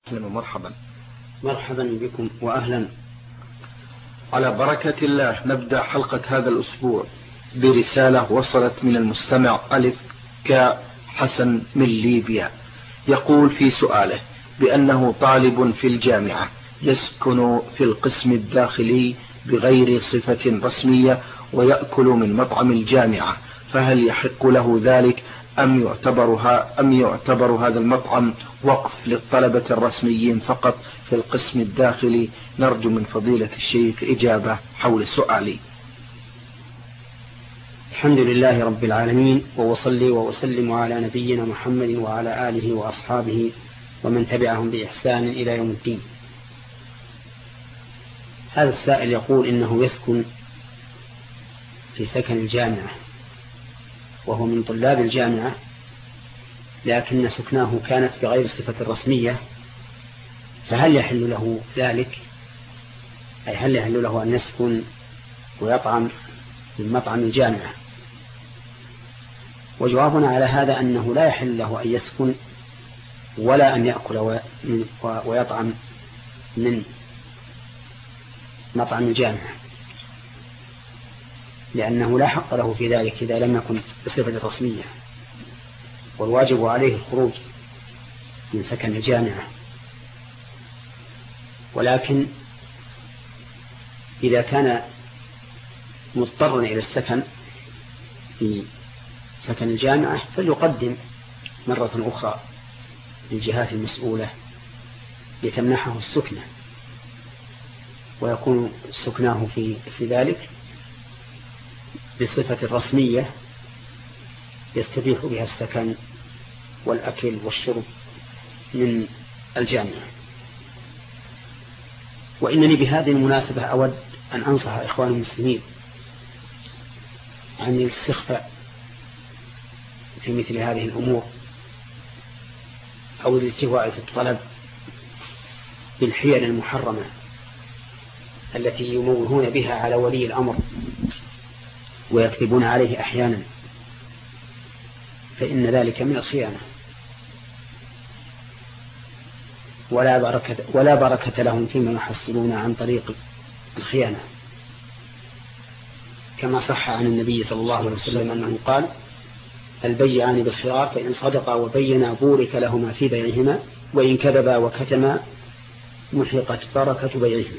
أهلا ومرحبا. مرحبا بكم وأهلا. على بركة الله نبدأ حلقة هذا الأسبوع برسالة وصلت من المستمع ألف ك حسن من ليبيا، يقول في سؤاله بأنه طالب في الجامعة يسكن في القسم الداخلي بغير صفة رسمية ويأكل من مطعم الجامعة، فهل يحق له ذلك أم يعتبر هذا المطعم وقف للطلبة الرسميين فقط في القسم الداخلي؟ نرجو من فضيلة الشيخ إجابة حول سؤالي. الحمد لله رب العالمين، وأصلي وأسلم على نبينا محمد وعلى آله وأصحابه ومن تبعهم بإحسان إلى يوم الدين. هذا السائل يقول إنه يسكن في سكن الجامعة وهو من طلاب الجامعة، لكن سكناه كانت بغير صفة رسمية، فهل يحل له ذلك؟ أي هل يحل له أن يسكن ويطعم من مطعم الجامعة؟ وجوابنا على هذا أنه لا يحل له أن يسكن ولا أن يأكل ويطعم من مطعم الجامعة، لأنه لا حق له في ذلك إذا لم يكن بصفة رسمية، والواجب عليه الخروج من سكن الجامعة. ولكن إذا كان مضطرا إلى السكن في سكن الجامعة فليقدم مرة أخرى للجهات المسؤولة لتمنحه السكنة، ويكون سكناه في ذلك بصفة رسمية يستبيح بها السكن والأكل والشرب من الجامعة. وإنني بهذه المناسبة أود أن أنصح إخوان المسلمين عن الاستخفاء في مثل هذه الأمور أو الالتواء في الطلب بالحيل المحرمة التي يموهون بها على ولي الأمر ويكذبون عليه أحيانا، فإن ذلك من الخيانة، ولا بركة لهم فيما يحصلون عن طريق الخيانة، كما صح عن النبي صلى الله عليه وسلم أنه قال: البيعان بالخيار فإن صدقا وبينا بورك لهما في بيعهما وإن كذبا وكتما محقت بركة بيعهما.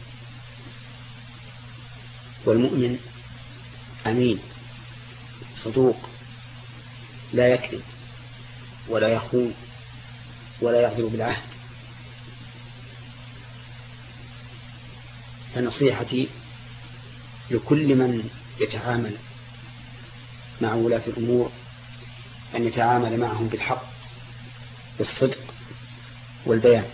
والمؤمن أمين صدوق لا يكذب ولا يخون ولا يغدر بالعهد. فنصيحتي لكل من يتعامل مع ولاة الأمور أن يتعامل معهم بالحق بالصدق والبيان.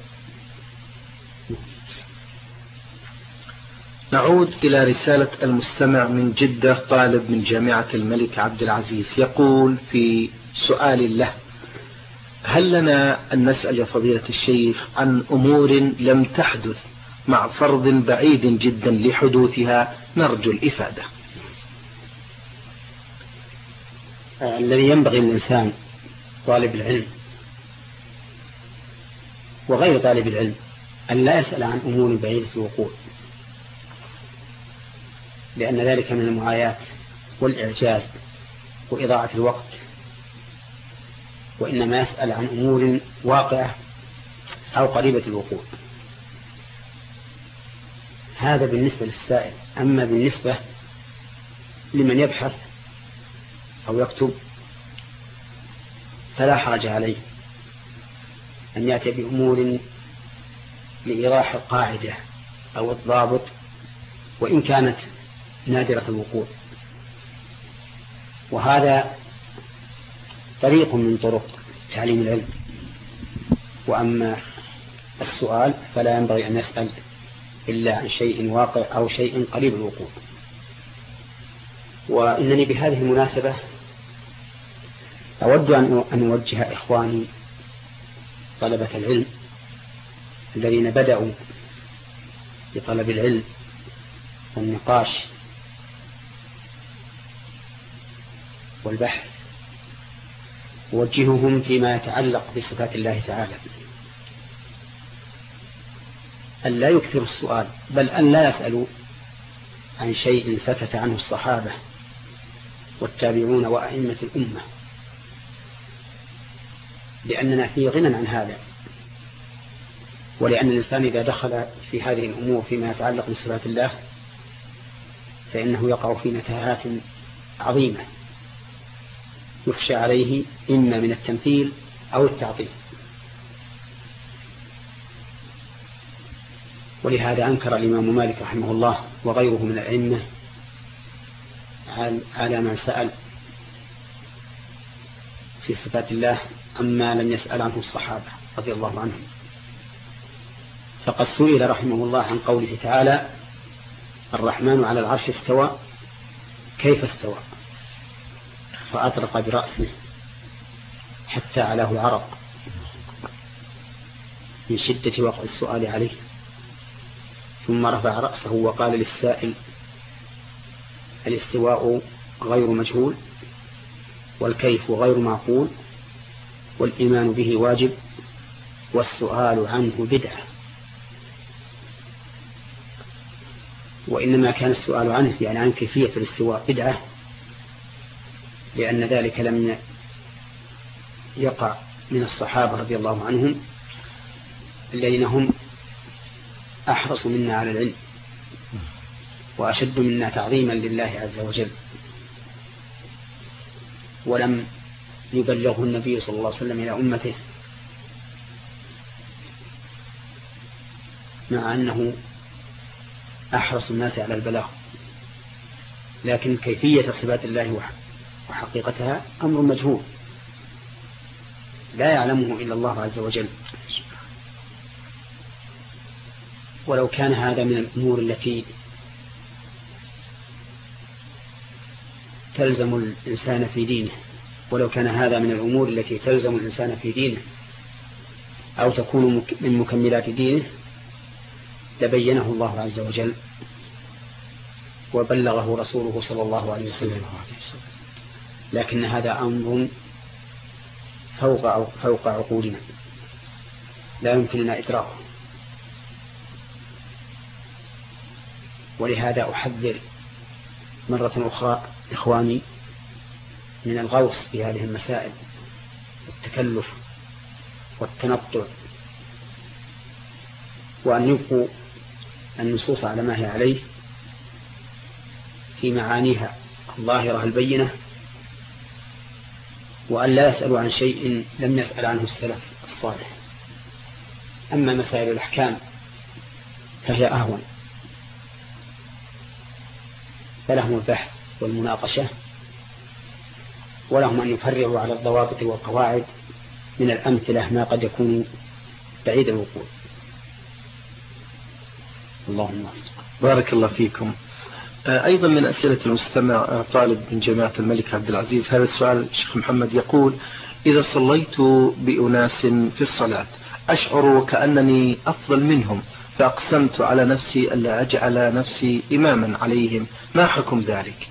نعود إلى رسالة المستمع من جدة، طالب من جامعة الملك عبد العزيز، يقول في سؤال له: هل لنا أن نسأل يا فضيلة الشيخ عن أمور لم تحدث مع فرض بعيد جدا لحدوثها؟ نرجو الإفادة. الذي ينبغي للإنسان طالب العلم وغير طالب العلم أن لا يسأل عن أمور بعيدة الوقوع، لأن ذلك من المعايات والإعجاز وإضاعة الوقت، وإنما يسأل عن أمور واقعة أو قريبة الوقوع. هذا بالنسبة للسائل. أما بالنسبة لمن يبحث أو يكتب فلا حرج عليه أن يأتي بأمور لإيضاح القاعدة أو الضابط وإن كانت نادرة الوقوع، وهذا طريق من طرق تعليم العلم. وأما السؤال فلا ينبغي أن يسأل إلا عن شيء واقع أو شيء قريب الوقوع. وإنني بهذه المناسبة أود أن أوجه إخواني طلبة العلم الذين بدأوا بطلب العلم والنقاش والبحث، أوجههم فيما يتعلق بصفات الله تعالى، أن لا يكثر السؤال، بل أن لا يسألوا عن شيء سكت عنه الصحابة والتابعون وأئمة الأمة، لأننا في غنى عن هذا، ولأن الإنسان إذا دخل في هذه الأمور فيما يتعلق بصفات الله فإنه يقع في متاهات عظيمة يخشى عليه إما من التمثيل أو التعطيل. ولهذا أنكر الإمام مالك رحمه الله وغيره من الأئمة على من سأل في صفات الله أما لم يسأل عنه الصحابة رضي الله عنهم. فقد سئل رحمه الله عن قوله تعالى الرحمن على العرش استوى كيف استوى، فأطرق برأسه حتى علاه العرق من شدة وقع السؤال عليه، ثم رفع رأسه وقال للسائل الاستواء غير مجهول والكيف غير معقول والإيمان به واجب والسؤال عنه بدعة. وإنما كان السؤال عنه يعني عن كيفية الاستواء بدعة، لأن ذلك لم يقع من الصحابة رضي الله عنهم الذين هم أحرص منا على العلم وأشد منا تعظيما لله عز وجل، ولم يبلغه النبي صلى الله عليه وسلم إلى أمته مع أنه أحرص الناس على البلاغ، لكن كيفية صفات الله وحقيقتها أمر مجهول لا يعلمه إلا الله عز وجل. ولو كان هذا من الأمور التي تلزم الإنسان في دينه، ولو كان هذا من الأمور التي تلزم الإنسان في دينه أو تكون من مكملات دينه لبينه الله عز وجل وبلغه رسوله صلى الله عليه وسلم، لكن هذا أمر فوق عقولنا لا يمكننا إدراكه. ولهذا أحذر مرة أخرى إخواني من الغوص في هذه المسائل والتكلف والتنطع، وأن يبقوا النصوص على ما هي عليه في معانيها الظاهرة البينة، وأن لا يسألوا عن شيء لم يسأل عنه السلف الصالح. أما مسائل الأحكام فهي أهون، فلهم البحث والمناقشة، ولهم أن يفرعوا على الضوابط والقواعد من الأمثلة ما قد يكون بعيد الوقوع. اللهم بارك الله فيكم. أيضا من أسئلة المستمع طالب من جامعة الملك عبد العزيز، هذا السؤال الشيخ محمد يقول: إذا صليت بأناس في الصلاة أشعر وكأنني أفضل منهم، فأقسمت على نفسي ألا أجعل نفسي إماما عليهم، ما حكم ذلك؟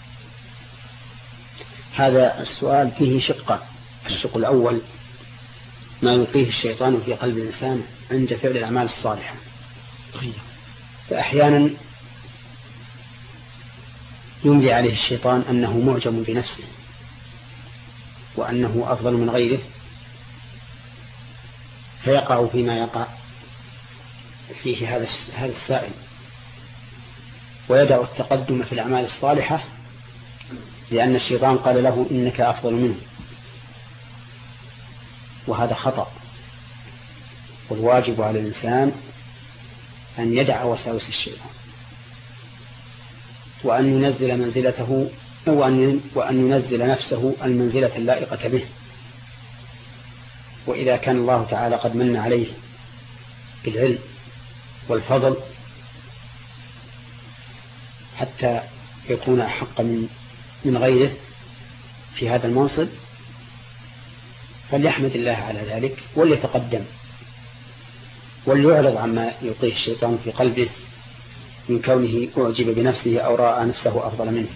هذا السؤال فيه شقة. الشق الأول ما يلقيه الشيطان في قلب الإنسان عند فعل الأعمال الصالحة، فأحيانا يملي عليه الشيطان أنه معجب بنفسه وأنه أفضل من غيره، فيقع فيما يقع فيه هذا السائل، ويدع التقدم في الأعمال الصالحة لأن الشيطان قال له إنك أفضل منه، وهذا خطأ. والواجب على الإنسان أن يدع وساوس الشيطان وأن ينزل منزلته وأن ينزل نفسه المنزلة اللائقة به. وإذا كان الله تعالى قد من عليه بالعلم والفضل حتى يكون أحق من غيره في هذا المنصب، فليحمد الله على ذلك وليتقدم وليعرض عما يلقيه الشيطان في قلبه من كونه أعجب بنفسه أو رأى نفسه أفضل منه.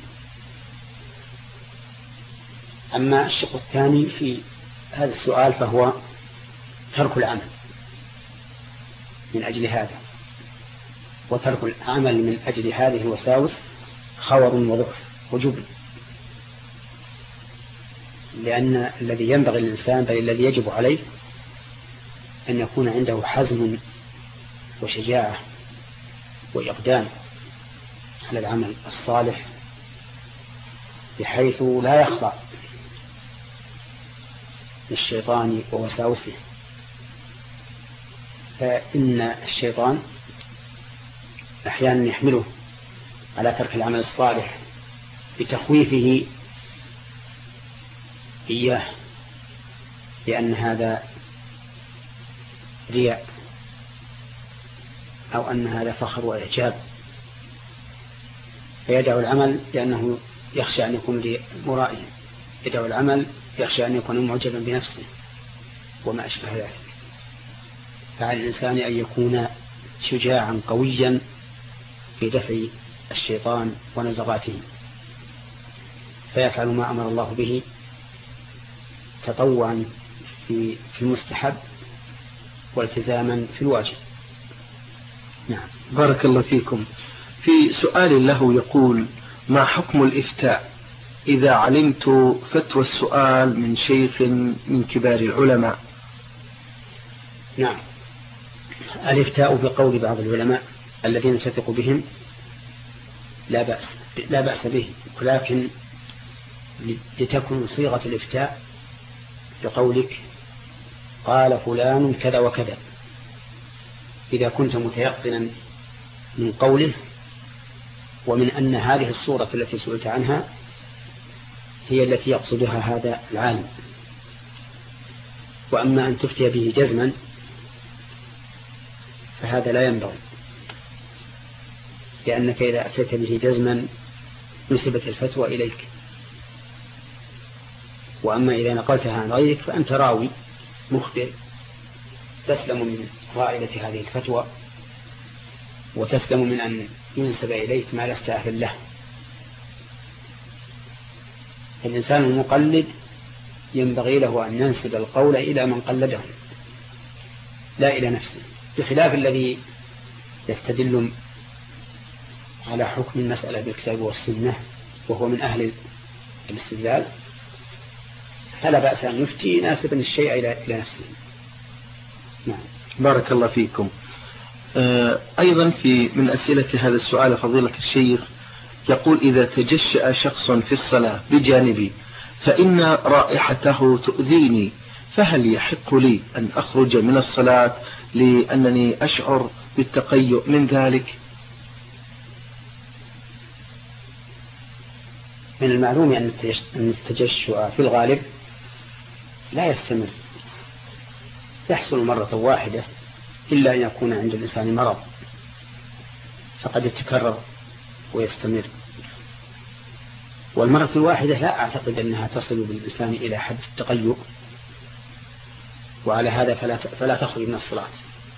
أما الشق الثاني في هذا السؤال فهو ترك العمل من أجل هذا، وترك العمل من أجل هذه الوساوس خور وضعف وجبن، لأن الذي ينبغي للإنسان بل الذي يجب عليه أن يكون عنده حزم وشجاعة وإقدام على العمل الصالح بحيث لا يخضع للشيطان ووساوسه. فإن الشيطان أحيانا يحمله على ترك العمل الصالح بتخويفه إياه لأن هذا رياء أو أن هذا فخر وإعجاب، فيدعو العمل لأنه يخشى أن يكون مرائيا، يدعو العمل يخشى أن يكون معجبا بنفسه وما أشبه ذلك. فعلى الإنسان أن يكون شجاعا قويا في دفع الشيطان ونزغاته، فيفعل ما أمر الله به تطوعا في المستحب والتزاما في الواجب. نعم، بارك الله فيكم. في سؤال له يقول: ما حكم الإفتاء إذا علمت فتوى السؤال من شيخ من كبار العلماء؟ نعم، الإفتاء بقول بعض العلماء الذين نثق بهم لا بأس به، ولكن لتكن صيغة الإفتاء بقولك قال فلان كذا وكذا، إذا كنت متيقنا من قوله ومن أن هذه الصورة التي سئلت عنها هي التي يقصدها هذا العالم. وأما أن تفتي به جزما فهذا لا ينبغي، لأنك إذا أفتيت به جزما نسبت الفتوى إليك، وأما إذا نقلتها عن غيرك فأنت راوي مخبر تسلم من غائلة هذه الفتوى وتسلم من أن ينسب إليك ما لست أهل له. الإنسان المقلد ينبغي له أن ينسب القول إلى من قلده لا إلى نفسه، بخلاف الذي يستدل على حكم المسألة بالكتاب والسنة وهو من أهل الاستدلال، فلا بأس أن يفتي ناسبا الشيء إلى نفسه. نعم، بارك الله فيكم. أيضا من أسئلة هذا السؤال فضيلة الشيخ يقول: إذا تجشأ شخص في الصلاة بجانبي فإن رائحته تؤذيني، فهل يحق لي أن أخرج من الصلاة لأنني أشعر بالتقيؤ من ذلك؟ من المعلوم أن التجشؤ في الغالب لا يستمر، يحصل مرة واحدة إلا أن يكون عند الإنسان مرض فقد يتكرر ويستمر، والمرة الواحدة لا أعتقد أنها تصل بالإنسان إلى حد التقيؤ، وعلى هذا فلا تخرج من الصلاة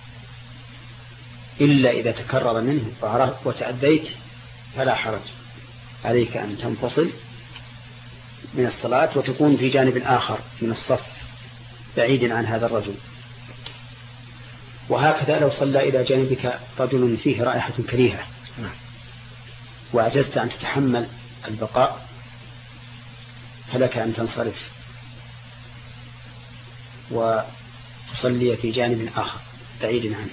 إلا إذا تكرر منه وتأذيت فلا حرج عليك أن تنفصل من الصلاة وتكون في جانب آخر من الصف بعيد عن هذا الرجل. وهكذا لو صلى إلى جانبك رجل فيه رائحة كريهة وعجزت أن تتحمل البقاء فلك أن تنصرف وتصلي في جانب آخر بعيد عنه.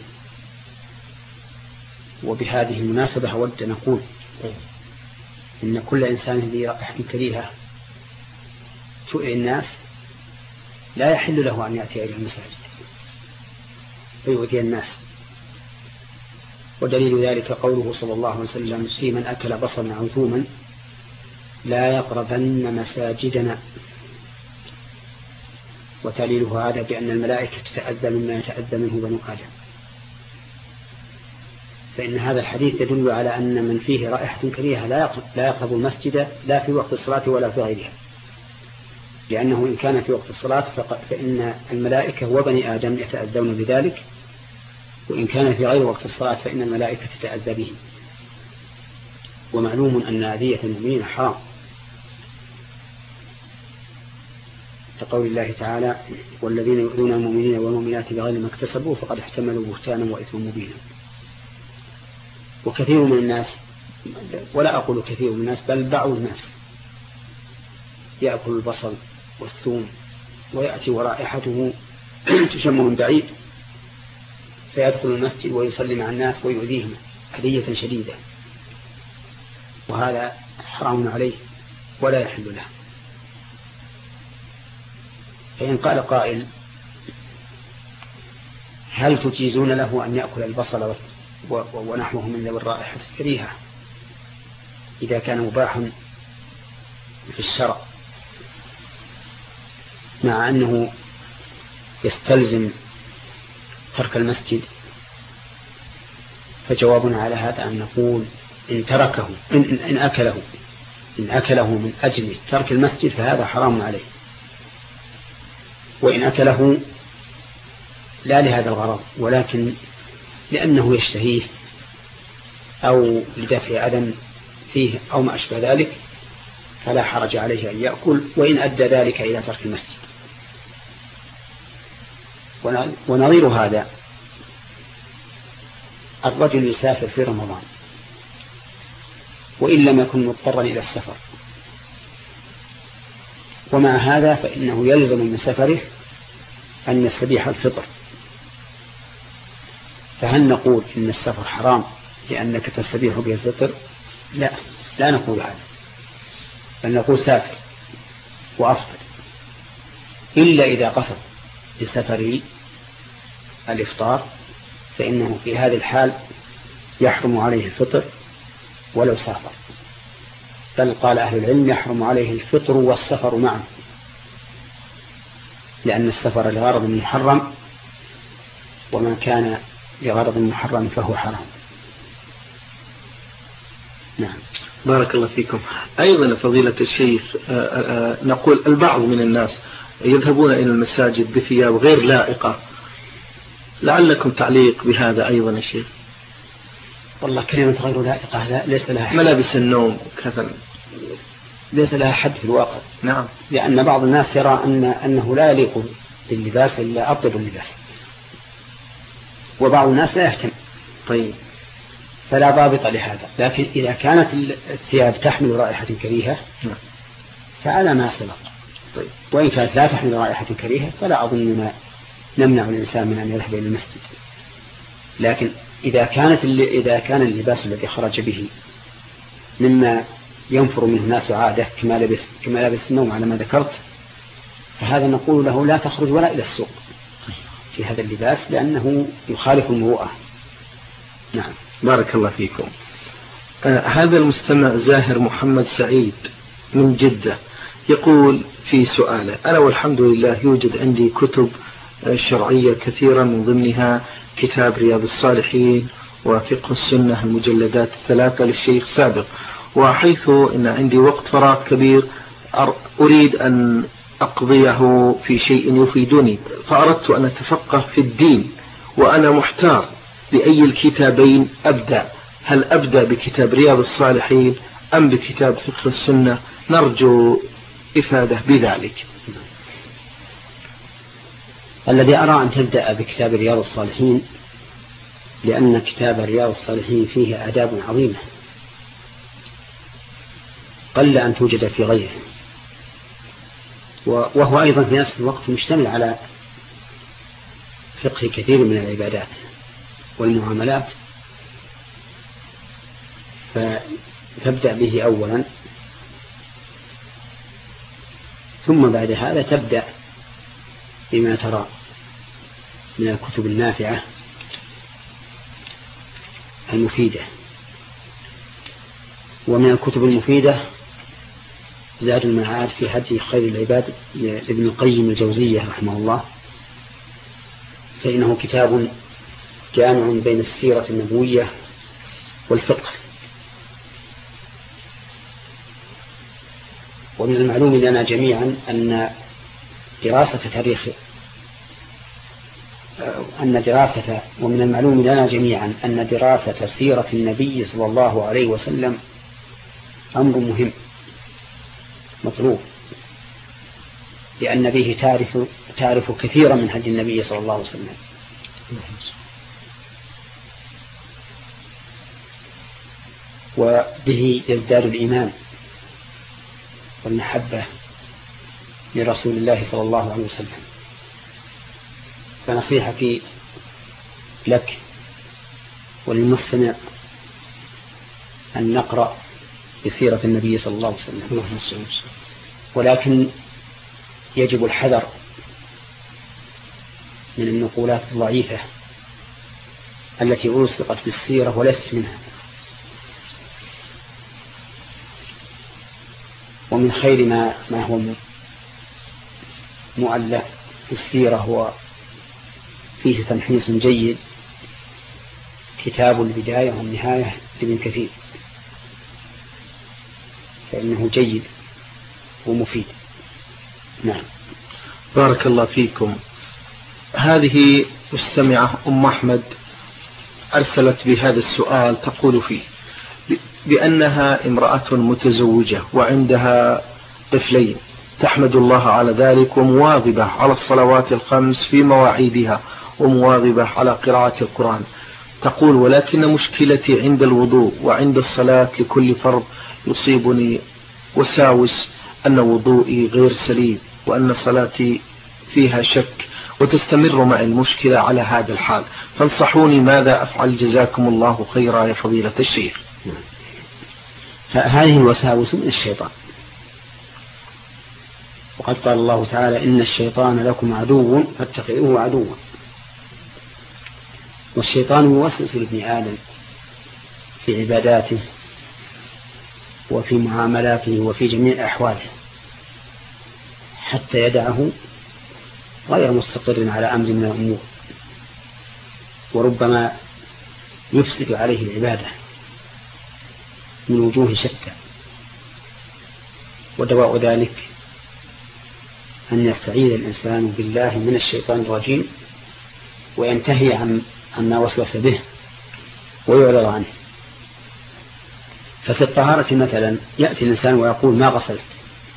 وبهذه المناسبة أود أن أقول إن كل إنسان ذي رائحة كريهة تؤذي الناس لا يحل له أن يأتي إلى المساجد فيؤذي الناس. ودليل ذلك قوله صلى الله عليه وسلم: في من أكل بصلا أو ثوما لا يقربن مساجدنا. وتعليله هذا بأن الملائكة تتأذى مما يتأذى منه بنو آدم، فإن هذا الحديث يدل على أن من فيه رائحة كريهة لا يقرب المسجد لا في وقت الصلاة ولا في غيرها، لأنه إن كان في وقت الصلاة فإن الملائكة وبني آدم يتأذون بذلك، وإن كان في غير وقت الصلاة فإن الملائكة تتأذى به. ومعلوم أن أذية المؤمنين حرام، كقول الله تعالى: والذين يؤذون المؤمنين والمؤمنات بغير ما اكتسبوا فقد احتملوا بهتانا وإثما مبينا. وكثير من الناس، ولا أقول كثير من الناس بل بعض الناس، يأكل البصل والثوم ويأتي ورائحته تشم من بعيد فيدخل المسجد ويصلي مع الناس ويؤذيهم أذية شديدة، وهذا حرام عليه ولا يحل له. فإن قال قائل هل تجيزون له أن يأكل البصل ونحوه من ذوي الرائحة الكريهة إذا كان مباحا في الشرع مع أنه يستلزم ترك المسجد؟ فجوابنا على هذا أن نقول إن تركه إن أكله من أجل ترك المسجد فهذا حرام عليه، وإن أكله لا لهذا الغرض ولكن لأنه يشتهيه أو لدفع أذى فيه أو ما أشبه ذلك فلا حرج عليه أن يأكل، وإن أدى ذلك إلى ترك المسجد. ونظير هذا الرجل يسافر في رمضان وإن لم يكن مضطرا إلى السفر، ومع هذا فإنه يلزم من سفره أن يستبيح الفطر، فهل نقول إن السفر حرام لأنك تستبيح به الفطر؟ لا نقول هذا، بل نقول سافر وأفطر، إلا إذا قصد بسفره الإفطار فإنه في هذه الحال يحرم عليه الفطر ولو سافر، بل قال أهل العلم يحرم عليه الفطر والسفر معا، لأن السفر لغرض محرم وما كان لغرض محرم فهو حرام. نعم. بارك الله فيكم. أيضا فضيلة الشيخ نقول البعض من الناس يذهبون إلى المساجد بثياب غير لائقة، لعلكم تعليق بهذا أيضا يا شيخ؟ والله كلمة غير لائقة ليس لها حد. ملابس النوم كذا ليس لها حد في الواقع. نعم. لأن بعض الناس يرى أنه لا يليق باللباس إلا أطيب اللباس، وبعض الناس لا يهتم. طيب. فلا ضابط لهذا، لكن إذا كانت الثياب تحمل رائحة كريهة فعلى ما سبق. طيب. وإن كانت لا تحمل رائحة كريهة فلا أظن نمنع الإنسان من أن يذهب إلى المسجد، لكن إذا كان اللباس الذي خرج به مما ينفر منه الناس عادة كما لبس النوم على ما ذكرت، فهذا نقول له لا تخرج ولا إلى السوق في هذا اللباس لأنه يخالف المروءة. نعم. بارك الله فيكم. هذا المستمع زاهر محمد سعيد من جدة يقول في سؤاله: أنا والحمد لله يوجد عندي كتب شرعية كثيرة، من ضمنها كتاب رياض الصالحين وفقه السنة المجلدات 3 للشيخ سابق، وحيث إن عندي وقت فراغ كبير أريد أن أقضيه في شيء يفيدني، فأردت أن أتفقه في الدين وأنا محتار بأي الكتابين أبدأ، هل أبدأ بكتاب رياض الصالحين أم بكتاب فقه السنة؟ نرجو إفادة بذلك. الذي أرى أن تبدأ بكتاب رياض الصالحين، لأن كتاب رياض الصالحين فيه آداب عظيمة قل أن توجد في غيره، وهو أيضا في نفس الوقت مشتمل على فقه كثير من العبادات والمعاملات، فتبدأ به أولا، ثم بعد هذا تبدأ بما ترى من الكتب النافعة المفيدة. ومن الكتب المفيدة زاد المعاد في هدي خير العباد لابن القيم الجوزية رحمه الله، فإنه كتاب جامع بين السيرة النبوية والفقه. ومن المعلوم لنا جميعا أن ومن المعلوم لنا جميعا أن دراسة سيرة النبي صلى الله عليه وسلم أمر مهم مطلوب، لأن به تعرف كثيرا من هدي النبي صلى الله عليه وسلم. وبه يزداد الإيمان والمحبة لرسول الله صلى الله عليه وسلم. فنصيحتي لك وللمستمع أن نقرأ بسيرة النبي صلى الله عليه وسلم، ولكن يجب الحذر من النقولات الضعيفة التي ألصقت بالسيرة وليست منها. ومن خير ما هو مؤلف في السيرة هو فيه تمحيص جيد كتاب البداية والنهاية لابن كثير، فإنه جيد ومفيد. نعم. بارك الله فيكم. هذه مستمعة أم أحمد أرسلت بهذا السؤال، تقول فيه بأنها امرأة متزوجة وعندها طفلين، تحمد الله على ذلك ومواظبة على الصلوات الخمس في مواعيدها ومواظبة على قراءة القرآن. تقول ولكن مشكلتي عند الوضوء وعند الصلاة لكل فرض يصيبني وساوس أن وضوئي غير سليم وأن صلاتي فيها شك، وتستمر معي المشكلة على هذا الحال، فانصحوني ماذا أفعل جزاكم الله خيرا يا فضيلة الشيخ. هذه الوساوس من الشيطان، وقد قال الله تعالى إن الشيطان لكم عدو فاتخذوه عدوا. والشيطان يوسوس لابن آدم في عباداته وفي معاملاته وفي جميع أحواله حتى يدعه غير مستقر على أمر من الأمور، وربما يفسد عليه العبادة من وجوه شتى. ودواء ذلك أن يستعيذ الإنسان بالله من الشيطان الرجيم وينتهي عما وسوس به ويعرض عنه. ففي الطهارة مثلا يأتي الإنسان ويقول ما غسلت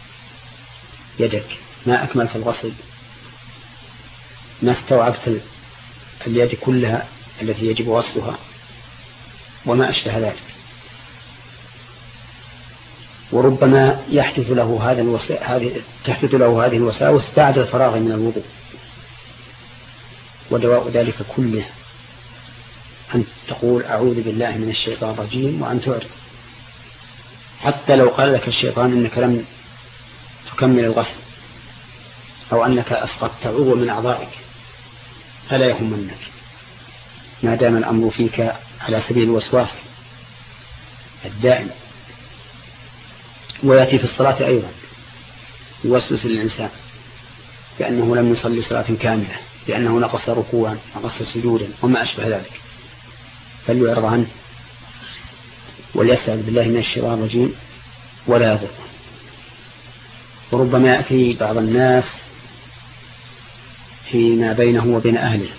يدك، ما أكملت الغسل، ما استوعبت اليد كلها التي يجب غسلها، وما أشبه ذلك. وربما تحدث له هذه الوساوس بعد الفراغ من الوضوء. ودواء ذلك كله أن تقول أعوذ بالله من الشيطان الرجيم وأن تعرض، حتى لو قال لك الشيطان إنك لم تكمل الغسل أو أنك أسقطت عضو من أعضائك فلا يهمنك ما دام الأمر فيك على سبيل الوسواس الدائم. ويأتي في الصلاة أيضا يوسوس للإنسان بأنه لم يصلي صلاة كاملة، بأنه نقص ركوعا نقص سجودا وما أشبه ذلك، فليعرض عنه وليستعذ بالله من الشيطان الرجيم ولا يضر. وربما يأتي بعض الناس فيما بينه وبين أهله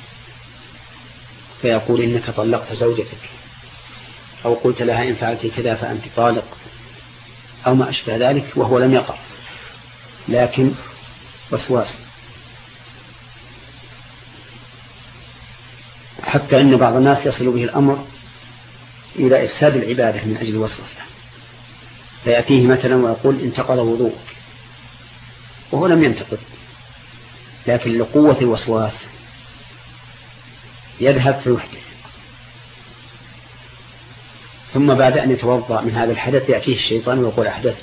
فيقول إنك طلقت زوجتك أو قلت لها إن فعلت كذا فأنت طالق أو ما أشبه ذلك، وهو لم يقع لكن وسواس. حتى أن بعض الناس يصل به الأمر إلى إفساد العبادة من أجل الوسوسة، فيأتيه مثلا ويقول انتقض وضوءك وهو لم ينتقض، لكن لقوة الوسواس يذهب فيحدث، ثم بعد أن يتوضأ من هذا الحدث يأتيه الشيطان ويقول أحدثت،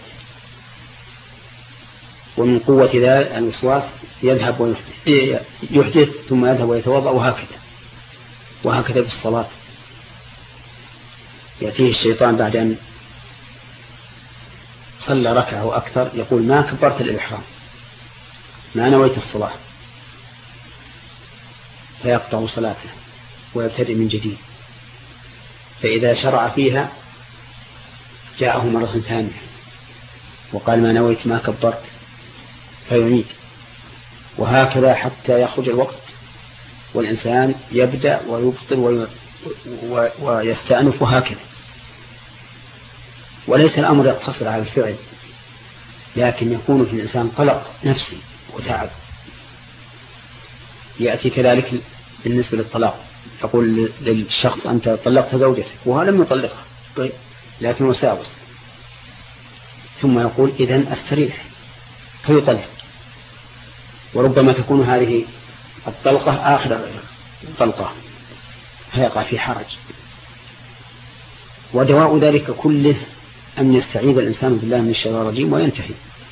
ومن قوة ذلك الوسواس يذهب ويحدث ثم يذهب ويتوضأ، وهكذا في الصلاة يأتيه الشيطان بعد أن صلى ركعة أو أكثر يقول ما كبرت الإحرام ما نويت الصلاة، فيقطع صلاته ويبتدئ من جديد. فإذا شرع فيها جاءه مرة ثانية وقال ما نويت ما كبرت فيعيد، وهكذا حتى يخرج الوقت والإنسان يبدأ ويبطل ويستأنف وهكذا. وليس الأمر يقتصر على الفعل، لكن يكون في الإنسان قلق نفسي وتعب. يأتي كذلك بالنسبة للطلاق، يقول للشخص أنت طلقت زوجتك وهو لم يطلقها، طيب لكن وساوس، ثم يقول إذن استريح فيطلق، وربما تكون هذه الطلقة آخر طلقة فيقع في حرج. ودواء ذلك كله أن يستعيذ الإنسان بالله من الشيطان الرجيم وينتهي،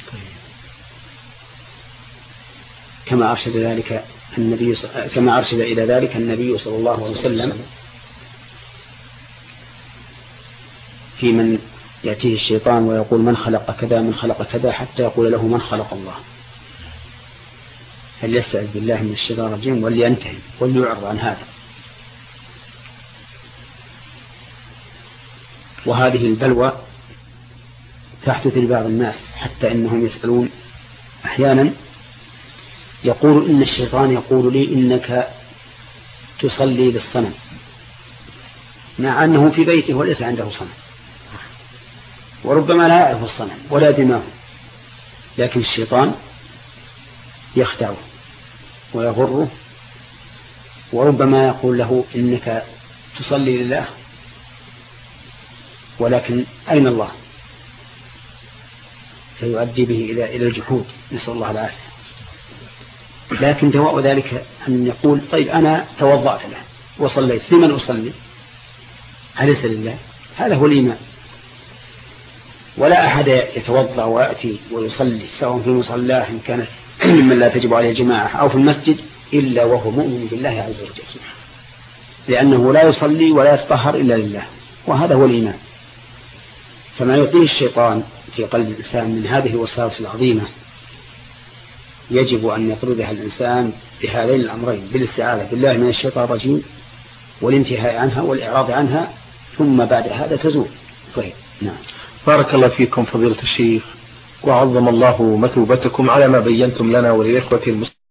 كما أرشد إلى ذلك النبي صلى الله عليه وسلم في من يأتيه الشيطان ويقول من خلق كذا من خلق كذا، حتى يقول له من خلق الله، فليستعذ بالله من الشيطان الرجيم ولينتهي وليعرض عن هذا. وهذه البلوى تحدث لبعض الناس، حتى إنهم يسألون أحيانا يقول إن الشيطان يقول لي إنك تصلي للصنم، مع أنه في بيته وليس عنده صنم، وربما لا يعرف الصنم ولا دماغه، لكن الشيطان يخدعه ويغره، وربما يقول له إنك تصلي لله ولكن أين الله، فيؤدي به إلى الجحود، نسأل الله العافية. لكن دواء ذلك أن يقول طيب أنا توضأت له وصليت، لمن أصلي؟ أليس لله؟ هذا هو الإيمان. ولا أحد يتوضأ ويأتي ويصلي سواء في مصلاه إن كان ممن لا تجب عليه جماعة أو في المسجد إلا وهو مؤمن بالله عز وجل، لأنه لا يصلي ولا يتطهر إلا لله، وهذا هو الإيمان. فما يعطيه الشيطان في قلب الإنسان من هذه الوساوس العظيمة يجب أن يطردها الإنسان بهذين الأمرين، بالاستعاذة بالله من الشيطان الرجيم والانتهاء عنها والإعراض عنها، ثم بعد هذا تزول. طيب نعم. بارك الله فيكم فضيلة الشيخ، وعظم الله مثوبتكم على ما بينتم لنا وللإخوة المسلمين.